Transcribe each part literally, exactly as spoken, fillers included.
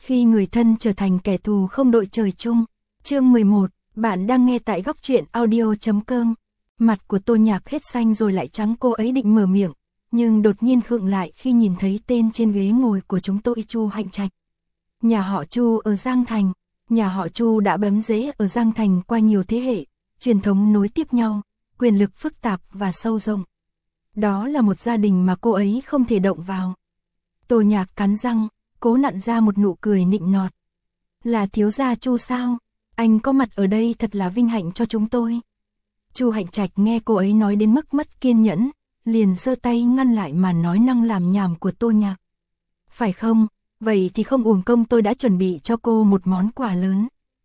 Khi người thân trở thành kẻ thù không đội trời chung. Chương mười một, bạn đang nghe tại góc truyện audio chấm com. Mặt của Tô Nhạc hết xanh rồi lại trắng, cô ấy định mở miệng, nhưng đột nhiên khựng lại khi nhìn thấy tên trên ghế ngồi của chúng tôi, Chu Hạnh Trạch. Nhà họ Chu ở Giang Thành. Nhà họ Chu đã bám rễ ở Giang Thành qua nhiều thế hệ, truyền thống nối tiếp nhau, quyền lực phức tạp và sâu rộng. Đó là một gia đình mà cô ấy không thể động vào. Tô Nhạc cắn răng, cố nặn ra một nụ cười nịnh nọt. Là thiếu gia Chu sao? Anh có mặt ở đây thật là vinh hạnh cho chúng tôi. Chu Hạnh Trạch nghe cô ấy nói đến mức mất kiên nhẫn, liền giơ tay ngăn lại màn nói năng làm nhảm của Tô Nhạc. Phải không? Vậy thì không uổng công tôi đã chuẩn bị cho cô một món quà lớn.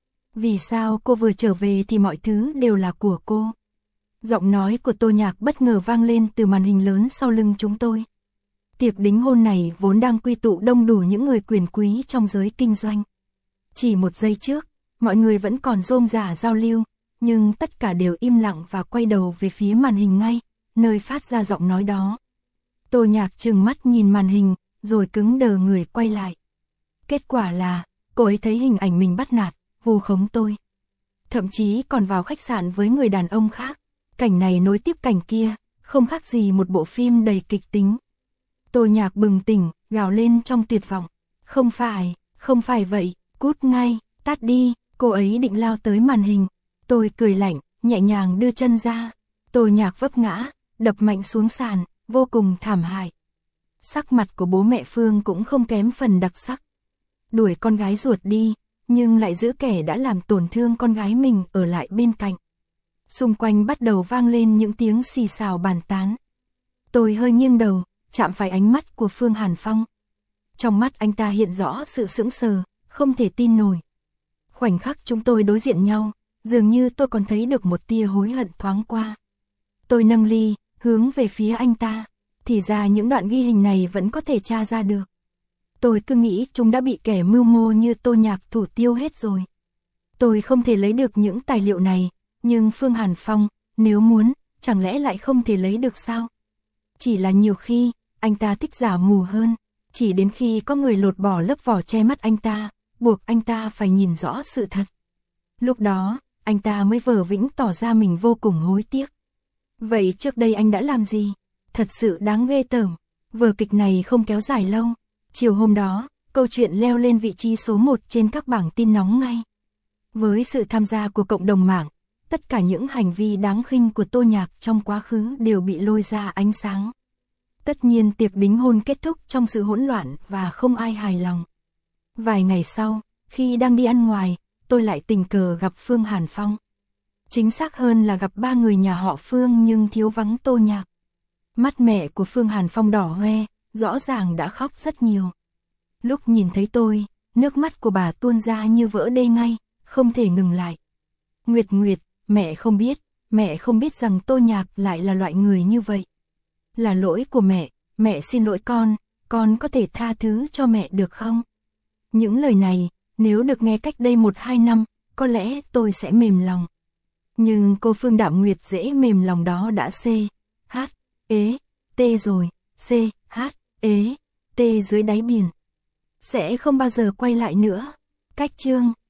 Vì sao cô vừa trở về thì mọi thứ đều là của cô? Giọng nói của Tô Nhạc bất ngờ vang lên từ màn hình lớn sau lưng chúng tôi. Tiệc đính hôn này vốn đang quy tụ đông đủ những người quyền quý trong giới kinh doanh. Chỉ một giây trước, mọi người vẫn còn rôm rả giao lưu, nhưng tất cả đều im lặng và quay đầu về phía màn hình ngay, nơi phát ra giọng nói đó. Tô Nhạc trừng mắt nhìn màn hình, rồi cứng đờ người quay lại. Kết quả là, cô ấy thấy hình ảnh mình bắt nạt, vu khống tôi. Thậm chí còn vào khách sạn với người đàn ông khác. Cảnh này nối tiếp cảnh kia, không khác gì một bộ phim đầy kịch tính. Tô Nhạc bừng tỉnh, gào lên trong tuyệt vọng. Không phải, không phải vậy, cút ngay, tắt đi. Cô ấy định lao tới màn hình. Tôi cười lạnh, nhẹ nhàng đưa chân ra. Tô Nhạc vấp ngã, đập mạnh xuống sàn, vô cùng thảm hại. Sắc mặt của bố mẹ Phương cũng không kém phần đặc sắc. Đuổi con gái ruột đi, nhưng lại giữ kẻ đã làm tổn thương con gái mình ở lại bên cạnh. Xung quanh bắt đầu vang lên những tiếng xì xào bàn tán. Tôi hơi nghiêng đầu, chạm phải ánh mắt của Phương Hàn Phong. Trong mắt anh ta hiện rõ sự sững sờ, không thể tin nổi. Khoảnh khắc chúng tôi đối diện nhau, dường như tôi còn thấy được một tia hối hận thoáng qua. Tôi nâng ly, hướng về phía anh ta. Thì ra những đoạn ghi hình này vẫn có thể tra ra được. Tôi cứ nghĩ chúng đã bị kẻ mưu mô như Tô Nhạc thủ tiêu hết rồi. Tôi không thể lấy được những tài liệu này, nhưng Phương Hàn Phong, nếu muốn, chẳng lẽ lại không thể lấy được sao? Chỉ là nhiều khi, anh ta thích giả mù hơn, chỉ đến khi có người lột bỏ lớp vỏ che mắt anh ta, buộc anh ta phải nhìn rõ sự thật. Lúc đó, anh ta mới vờ vĩnh tỏ ra mình vô cùng hối tiếc. Vậy trước đây anh đã làm gì? Thật sự đáng ghê tởm. Vở kịch này không kéo dài lâu. Chiều hôm đó, câu chuyện leo lên vị trí số một trên các bảng tin nóng ngay. Với sự tham gia của cộng đồng mạng, tất cả những hành vi đáng khinh của Tô Nhạc trong quá khứ đều bị lôi ra ánh sáng. Tất nhiên tiệc đính hôn kết thúc trong sự hỗn loạn và không ai hài lòng. Vài ngày sau, khi đang đi ăn ngoài, tôi lại tình cờ gặp Phương Hàn Phong. Chính xác hơn là gặp ba người nhà họ Phương nhưng thiếu vắng Tô Nhạc. Mắt mẹ của Phương Hàn Phong đỏ hoe, rõ ràng đã khóc rất nhiều. Lúc nhìn thấy tôi, nước mắt của bà tuôn ra như vỡ đê ngay, không thể ngừng lại. Nguyệt Nguyệt, mẹ không biết, mẹ không biết rằng Tô Nhạc lại là loại người như vậy. Là lỗi của mẹ, mẹ xin lỗi con, con có thể tha thứ cho mẹ được không? Những lời này, nếu được nghe cách đây một hai năm, có lẽ tôi sẽ mềm lòng. Nhưng cô Phương Đạm Nguyệt dễ mềm lòng đó đã C, H, ế, T rồi, C, H, ế, T dưới đáy biển. Sẽ không bao giờ quay lại nữa. Cách chương.